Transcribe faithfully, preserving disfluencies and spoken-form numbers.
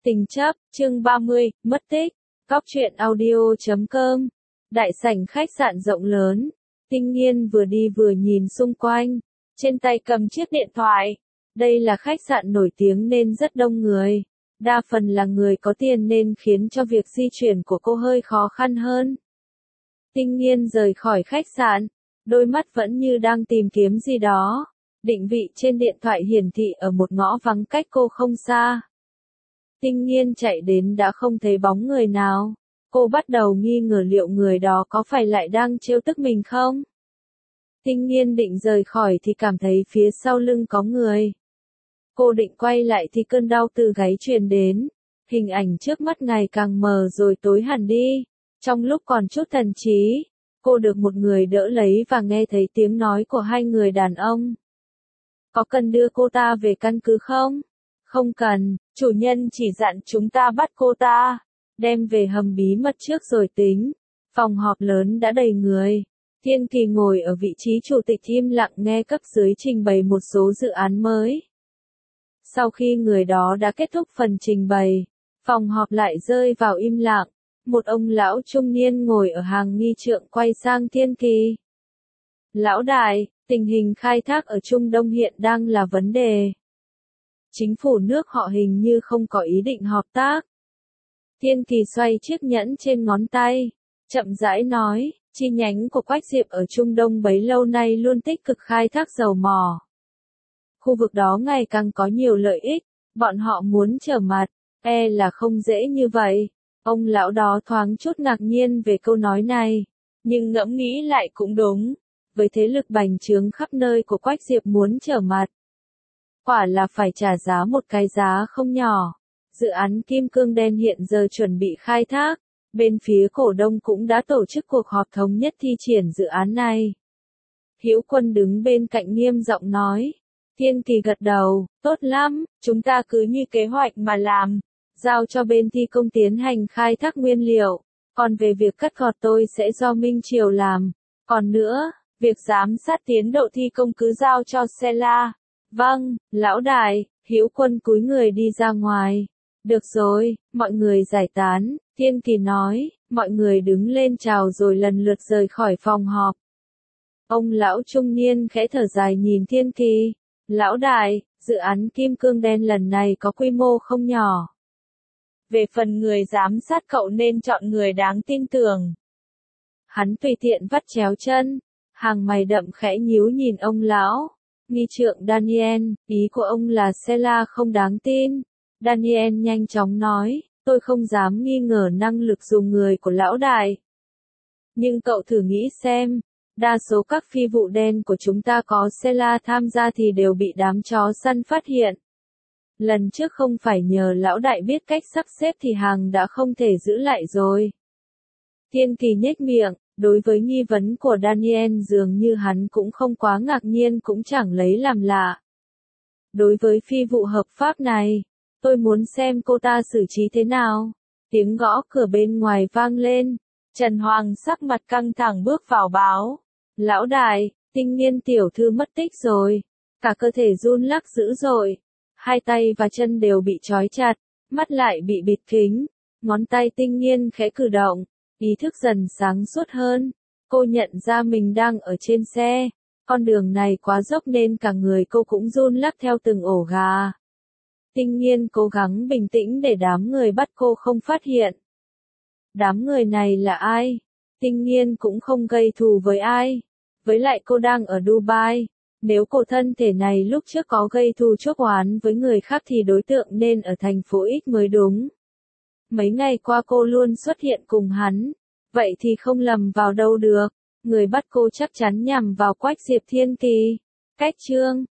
Tình chấp, chương ba mươi, mất tích. Cóc truyện audio chấm com. Đại sảnh khách sạn rộng lớn. Tinh Nghiên vừa đi vừa nhìn xung quanh. Trên tay cầm chiếc điện thoại. Đây là khách sạn nổi tiếng nên rất đông người. Đa phần là người có tiền nên khiến cho việc di chuyển của cô hơi khó khăn hơn. Tinh Nghiên rời khỏi khách sạn. Đôi mắt vẫn như đang tìm kiếm gì đó. Định vị trên điện thoại hiển thị ở một ngõ vắng cách cô không xa. Tinh Nghiên chạy đến đã không thấy bóng người nào. Cô bắt đầu nghi ngờ liệu người đó có phải lại đang trêu tức mình không? Tinh Nghiên định rời khỏi thì cảm thấy phía sau lưng có người. Cô định quay lại thì cơn đau từ gáy truyền đến. Hình ảnh trước mắt ngày càng mờ rồi tối hẳn đi. Trong lúc còn chút thần trí, cô được một người đỡ lấy và nghe thấy tiếng nói của hai người đàn ông. Có cần đưa cô ta về căn cứ không? Không cần, chủ nhân chỉ dặn chúng ta bắt cô ta, đem về hầm bí mật trước rồi tính. Phòng họp lớn đã đầy người. Thiên Kỳ ngồi ở vị trí chủ tịch im lặng nghe cấp dưới trình bày một số dự án mới. Sau khi người đó đã kết thúc phần trình bày, phòng họp lại rơi vào im lặng. Một ông lão trung niên ngồi ở hàng nghi trượng quay sang Thiên Kỳ. Lão đại, tình hình khai thác ở Trung Đông hiện đang là vấn đề. Chính phủ nước họ hình như không có ý định hợp tác. Thiên Kỳ xoay chiếc nhẫn trên ngón tay, chậm rãi nói, chi nhánh của Quách Diệp ở Trung Đông bấy lâu nay luôn tích cực khai thác dầu mỏ. Khu vực đó ngày càng có nhiều lợi ích, bọn họ muốn trở mặt, e là không dễ như vậy. Ông lão đó thoáng chút ngạc nhiên về câu nói này, nhưng ngẫm nghĩ lại cũng đúng. Với thế lực bành trướng khắp nơi của Quách Diệp muốn trở mặt, quả là phải trả giá một cái giá không nhỏ. Dự án Kim Cương Đen hiện giờ chuẩn bị khai thác, bên phía cổ đông cũng đã tổ chức cuộc họp thống nhất thi triển dự án này. Hữu Quân đứng bên cạnh nghiêm giọng nói. Thiên Kỳ gật đầu, tốt lắm, chúng ta cứ như kế hoạch mà làm, giao cho bên thi công tiến hành khai thác nguyên liệu, còn về việc cắt gọt tôi sẽ do Minh Triều làm. Còn nữa, việc giám sát tiến độ thi công cứ giao cho Sela. Vâng, lão đại. Hữu Quân cúi người đi ra ngoài. Được rồi, mọi người giải tán, Thiên Kỳ nói, mọi người đứng lên chào rồi lần lượt rời khỏi phòng họp. Ông lão trung niên khẽ thở dài nhìn Thiên Kỳ. Lão đại, dự án Kim Cương Đen lần này có quy mô không nhỏ. Về phần người giám sát cậu nên chọn người đáng tin tưởng. Hắn tùy tiện vắt chéo chân, hàng mày đậm khẽ nhíu nhìn ông lão. Nghi trượng Daniel, ý của ông là Sela không đáng tin. Daniel nhanh chóng nói, tôi không dám nghi ngờ năng lực dùng người của lão đại. Nhưng cậu thử nghĩ xem, đa số các phi vụ đen của chúng ta có Sela tham gia thì đều bị đám chó săn phát hiện. Lần trước không phải nhờ lão đại biết cách sắp xếp thì hàng đã không thể giữ lại rồi. Thiên Kỳ nhếch miệng, đối với nghi vấn của Daniel dường như hắn cũng không quá ngạc nhiên cũng chẳng lấy làm lạ. Đối với phi vụ hợp pháp này, tôi muốn xem cô ta xử trí thế nào. Tiếng gõ cửa bên ngoài vang lên. Trần Hoàng sắc mặt căng thẳng bước vào báo. Lão đại, Tinh Nghiên tiểu thư mất tích rồi. Cả cơ thể run lắc dữ dội. Hai tay và chân đều bị trói chặt, mắt lại bị bịt kính. Ngón tay Tinh Nghiên khẽ cử động, ý thức dần sáng suốt hơn. Cô nhận ra mình đang ở trên xe. Con đường này quá dốc nên cả người cô cũng run lắc theo từng ổ gà. Tinh Nghiên cố gắng bình tĩnh để đám người bắt cô không phát hiện. Đám người này là ai? Tinh Nghiên cũng không gây thù với ai. Với lại cô đang ở Dubai. Nếu cô thân thể này lúc trước có gây thù chuốc oán với người khác thì đối tượng nên ở thành phố X mới đúng. Mấy ngày qua cô luôn xuất hiện cùng hắn. Vậy thì không lầm vào đâu được. Người bắt cô chắc chắn nhằm vào Quách Diệp. Thiên Kỳ. Cách chương.